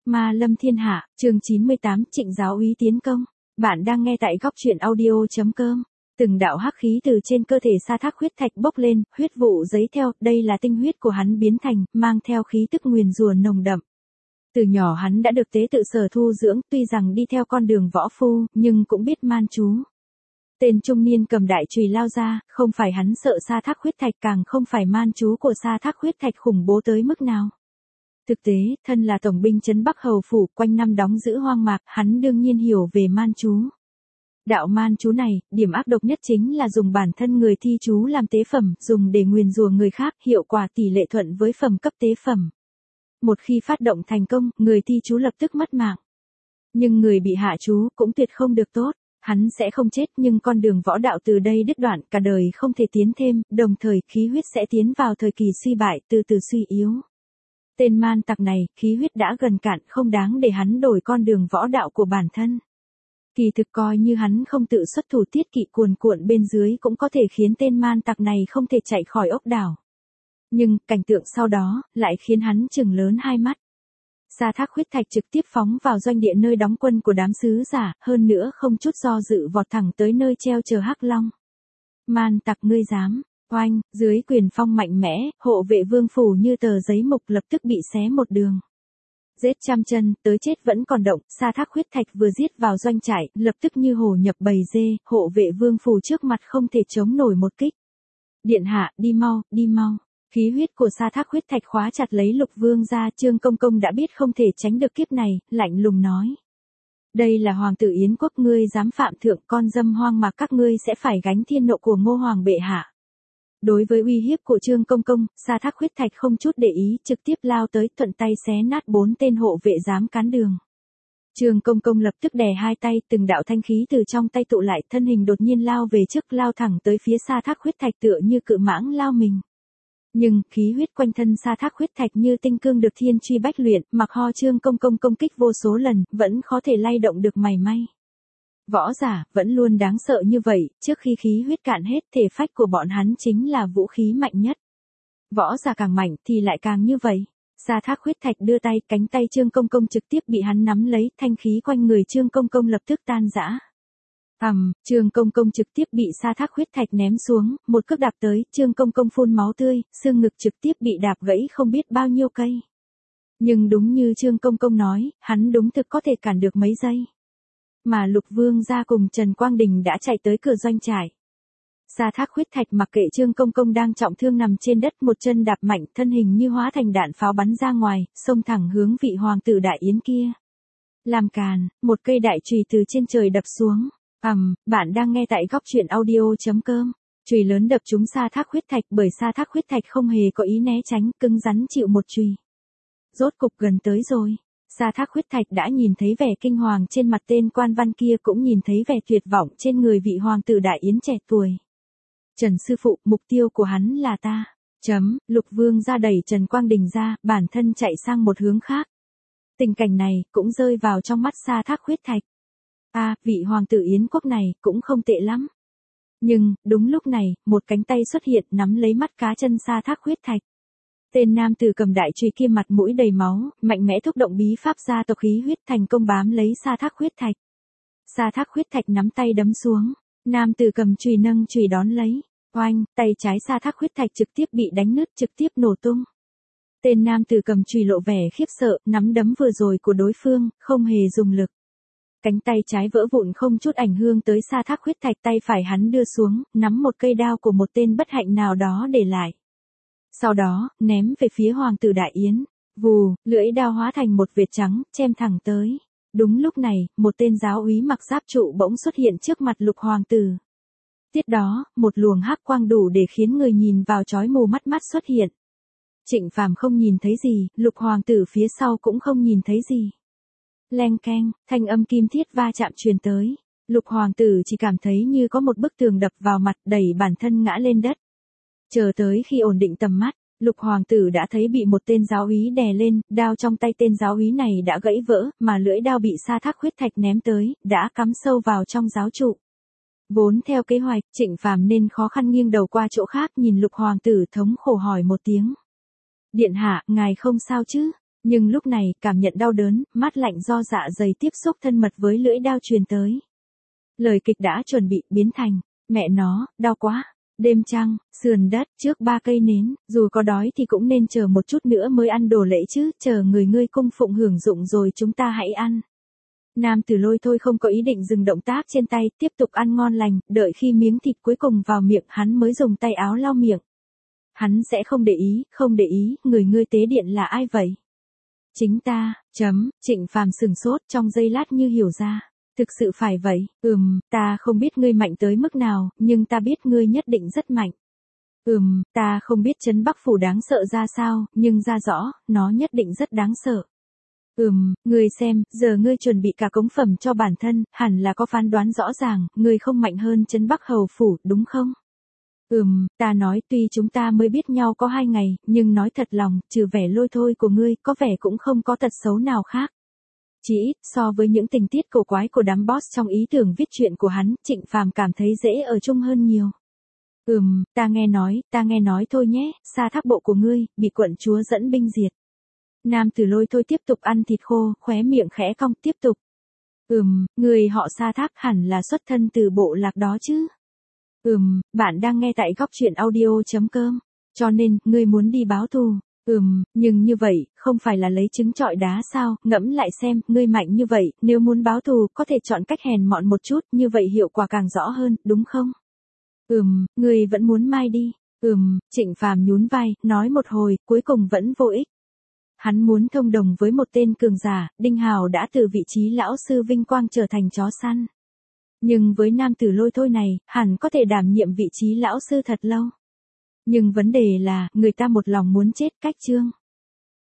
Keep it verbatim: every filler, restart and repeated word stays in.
Ma lâm thiên hạ, chương chín mươi tám, Trịnh giáo úy tiến công. Bạn đang nghe tại góc truyện audio.com. Từng đạo hắc khí từ trên cơ thể Sa Thác Huyết Thạch bốc lên, huyết vụ giấy theo, đây là tinh huyết của hắn biến thành, mang theo khí tức nguyền rủa nồng đậm. Từ nhỏ hắn đã được tế tự sở thu dưỡng, tuy rằng đi theo con đường võ phu, nhưng cũng biết man chú. Tên trung niên cầm đại chùy lao ra, không phải hắn sợ Sa Thác Huyết Thạch, càng không phải man chú của Sa Thác Huyết Thạch khủng bố tới mức nào. Thực tế, thân là tổng binh trấn Bắc Hầu Phủ, quanh năm đóng giữ hoang mạc, hắn đương nhiên hiểu về man chú. Đạo man chú này, điểm ác độc nhất chính là dùng bản thân người thi chú làm tế phẩm, dùng để nguyền rủa người khác, hiệu quả tỷ lệ thuận với phẩm cấp tế phẩm. Một khi phát động thành công, người thi chú lập tức mất mạng. Nhưng người bị hạ chú cũng tuyệt không được tốt, hắn sẽ không chết nhưng con đường võ đạo từ đây đứt đoạn, cả đời không thể tiến thêm, đồng thời khí huyết sẽ tiến vào thời kỳ suy bại, từ từ suy yếu. Tên man tặc này, khí huyết đã gần cạn, không đáng để hắn đổi con đường võ đạo của bản thân. Kỳ thực coi như hắn không tự xuất thủ tiết kỵ cuồn cuộn bên dưới cũng có thể khiến tên man tặc này không thể chạy khỏi ốc đảo. Nhưng, cảnh tượng sau đó, lại khiến hắn trừng lớn hai mắt. Sa Thác Huyết Thạch trực tiếp phóng vào doanh địa nơi đóng quân của đám sứ giả, hơn nữa không chút do dự vọt thẳng tới nơi treo chờ Hắc Long. Man tặc ngươi dám, oanh, dưới quyền phong mạnh mẽ, hộ vệ vương phủ như tờ giấy mục lập tức bị xé một đường. Giết trăm chân, tới chết vẫn còn động, Sa Thác Huyết Thạch vừa giết vào doanh trại, lập tức như hổ nhập bầy dê, hộ vệ vương phủ trước mặt không thể chống nổi một kích. Điện hạ, đi mau, đi mau. Khí huyết của Sa Thác Huyết Thạch khóa chặt lấy Lục Vương gia, Trương Công Công đã biết không thể tránh được kiếp này, lạnh lùng nói. Đây là hoàng tử Yến quốc, ngươi dám phạm thượng, con dâm hoang mạc các ngươi sẽ phải gánh thiên nộ của Ngô Hoàng bệ hạ. Đối với uy hiếp của Trương Công Công, Sa Thác Huyết Thạch không chút để ý, trực tiếp lao tới, thuận tay xé nát bốn tên hộ vệ dám cán đường. Trương Công Công lập tức đè hai tay, từng đạo thanh khí từ trong tay tụ lại, thân hình đột nhiên lao về trước, lao thẳng tới phía Sa Thác Huyết Thạch tựa như cự mãng lao mình. Nhưng, khí huyết quanh thân Sa Thác Huyết Thạch như tinh cương được thiên truy bách luyện, mặc ho Trương Công Công công kích vô số lần, vẫn khó thể lay động được mảy may. Võ giả, vẫn luôn đáng sợ như vậy, trước khi khí huyết cạn hết, thể phách của bọn hắn chính là vũ khí mạnh nhất. Võ giả càng mạnh thì lại càng như vậy. Sa Thác Huyết Thạch đưa tay, cánh tay Trương Công Công trực tiếp bị hắn nắm lấy, thanh khí quanh người Trương Công Công lập tức tan rã. Ầm, Trương Công Công trực tiếp bị Sa Thác Huyết Thạch ném xuống, một cước đạp tới, Trương Công Công phun máu tươi, xương ngực trực tiếp bị đạp gãy không biết bao nhiêu cây. Nhưng đúng như Trương Công Công nói, hắn đúng thực có thể cản được mấy giây. Mà Lục Vương gia cùng Trần Quang Đình đã chạy tới cửa doanh trại. Sa Thác Huyết Thạch mặc kệ Trương Công Công đang trọng thương nằm trên đất, một chân đạp mạnh, thân hình như hóa thành đạn pháo bắn ra ngoài, xông thẳng hướng vị hoàng tử Đại Yến kia. Làm càn, một cây đại chùy từ trên trời đập xuống. Ầm, um, bạn đang nghe tại góc truyện audio.com. Chùy lớn đập trúng Sa Thác Huyết Thạch, bởi Sa Thác Huyết Thạch không hề có ý né tránh, cứng rắn chịu một chùy. Rốt cục gần tới rồi. Sa Thác Huyết Thạch đã nhìn thấy vẻ kinh hoàng trên mặt tên quan văn kia, cũng nhìn thấy vẻ tuyệt vọng trên người vị hoàng tử Đại Yến trẻ tuổi. Trần sư phụ, mục tiêu của hắn là ta. Chấm, Lục Vương ra đẩy Trần Quang Đình ra, bản thân chạy sang một hướng khác. Tình cảnh này cũng rơi vào trong mắt Sa Thác Huyết Thạch. A, à, vị hoàng tử Yến quốc này cũng không tệ lắm. Nhưng, đúng lúc này, một cánh tay xuất hiện nắm lấy mắt cá chân Sa Thác Huyết Thạch. Tên nam tử cầm đại chùy kia mặt mũi đầy máu, mạnh mẽ thúc động bí pháp gia tộc khí huyết, thành công bám lấy Sa Thác Huyết Thạch. Sa Thác Huyết Thạch nắm tay đấm xuống, nam tử cầm chùy nâng chùy đón lấy, oanh, tay trái Sa Thác Huyết Thạch trực tiếp bị đánh nứt, trực tiếp nổ tung. Tên nam tử cầm chùy lộ vẻ khiếp sợ, nắm đấm vừa rồi của đối phương, không hề dùng lực. Cánh tay trái vỡ vụn không chút ảnh hưởng tới Sa Thác Huyết Thạch, tay phải hắn đưa xuống, nắm một cây đao của một tên bất hạnh nào đó để lại. Sau đó, ném về phía hoàng tử Đại Yến. Vù, lưỡi đao hóa thành một vệt trắng, chém thẳng tới. Đúng lúc này, một tên giáo úy mặc giáp trụ bỗng xuất hiện trước mặt Lục hoàng tử. Tiếp đó, một luồng hắc quang đủ để khiến người nhìn vào chói mù mắt mắt xuất hiện. Trịnh Phàm không nhìn thấy gì, Lục hoàng tử phía sau cũng không nhìn thấy gì. Leng keng, thanh âm kim thiết va chạm truyền tới. Lục hoàng tử chỉ cảm thấy như có một bức tường đập vào mặt, đẩy bản thân ngã lên đất. Chờ tới khi ổn định tầm mắt, Lục hoàng tử đã thấy bị một tên giáo úy đè lên, đao trong tay tên giáo úy này đã gãy vỡ, mà lưỡi đao bị Sa Thác Huyết Thạch ném tới, đã cắm sâu vào trong giáo trụ. Vốn theo kế hoạch, Trịnh Phàm nên khó khăn nghiêng đầu qua chỗ khác, nhìn Lục hoàng tử thống khổ hỏi một tiếng. Điện hạ, ngài không sao chứ? Nhưng lúc này, cảm nhận đau đớn, mát lạnh do dạ dày tiếp xúc thân mật với lưỡi dao truyền tới. Lời kịch đã chuẩn bị, biến thành, mẹ nó, đau quá. Đêm trăng, sườn đất, trước ba cây nến, dù có đói thì cũng nên chờ một chút nữa mới ăn đồ lễ chứ, chờ người ngươi cung phụng hưởng dụng rồi chúng ta hãy ăn. Nam Tử Lôi thôi không có ý định dừng động tác trên tay, tiếp tục ăn ngon lành, đợi khi miếng thịt cuối cùng vào miệng hắn mới dùng tay áo lau miệng. Hắn sẽ không để ý, không để ý, người ngươi tế điện là ai vậy? Chính ta, chấm, Trịnh Phàm sừng sốt trong giây lát như hiểu ra. Thực sự phải vậy, ừm, ta không biết ngươi mạnh tới mức nào, nhưng ta biết ngươi nhất định rất mạnh. Ừm, ta không biết Trấn Bắc Phủ đáng sợ ra sao, nhưng ra rõ, nó nhất định rất đáng sợ. Ừm, ngươi xem, giờ ngươi chuẩn bị cả cống phẩm cho bản thân, hẳn là có phán đoán rõ ràng, ngươi không mạnh hơn Trấn Bắc Hầu Phủ, đúng không? Ừm, ta nói tuy chúng ta mới biết nhau có hai ngày, nhưng nói thật lòng, trừ vẻ lôi thôi của ngươi, có vẻ cũng không có tật xấu nào khác. Chỉ ít, so với những tình tiết cổ quái của đám boss trong ý tưởng viết truyện của hắn, Trịnh Phàm cảm thấy dễ ở chung hơn nhiều. Ừm, ta nghe nói, ta nghe nói thôi nhé, Sa Thác bộ của ngươi, bị quận chúa dẫn binh diệt. Nam Tử Lôi thôi tiếp tục ăn thịt khô, khóe miệng khẽ cong, tiếp tục. Ừm, người họ Sa Thác hẳn là xuất thân từ bộ lạc đó chứ. Ừm, bạn đang nghe tại góc truyện audio chấm com, cho nên, ngươi muốn đi báo thù. Ừm, nhưng như vậy, không phải là lấy trứng trọi đá sao, ngẫm lại xem, ngươi mạnh như vậy, nếu muốn báo thù, có thể chọn cách hèn mọn một chút, như vậy hiệu quả càng rõ hơn, đúng không? Ừm, ngươi vẫn muốn mai đi. Ừm, Trịnh Phàm nhún vai, nói một hồi, cuối cùng vẫn vô ích. Hắn muốn thông đồng với một tên cường giả, Đinh Hào đã từ vị trí lão sư vinh quang trở thành chó săn. Nhưng với Nam Tử Lôi thôi này, hẳn có thể đảm nhiệm vị trí lão sư thật lâu. Nhưng vấn đề là, người ta một lòng muốn chết cách chương.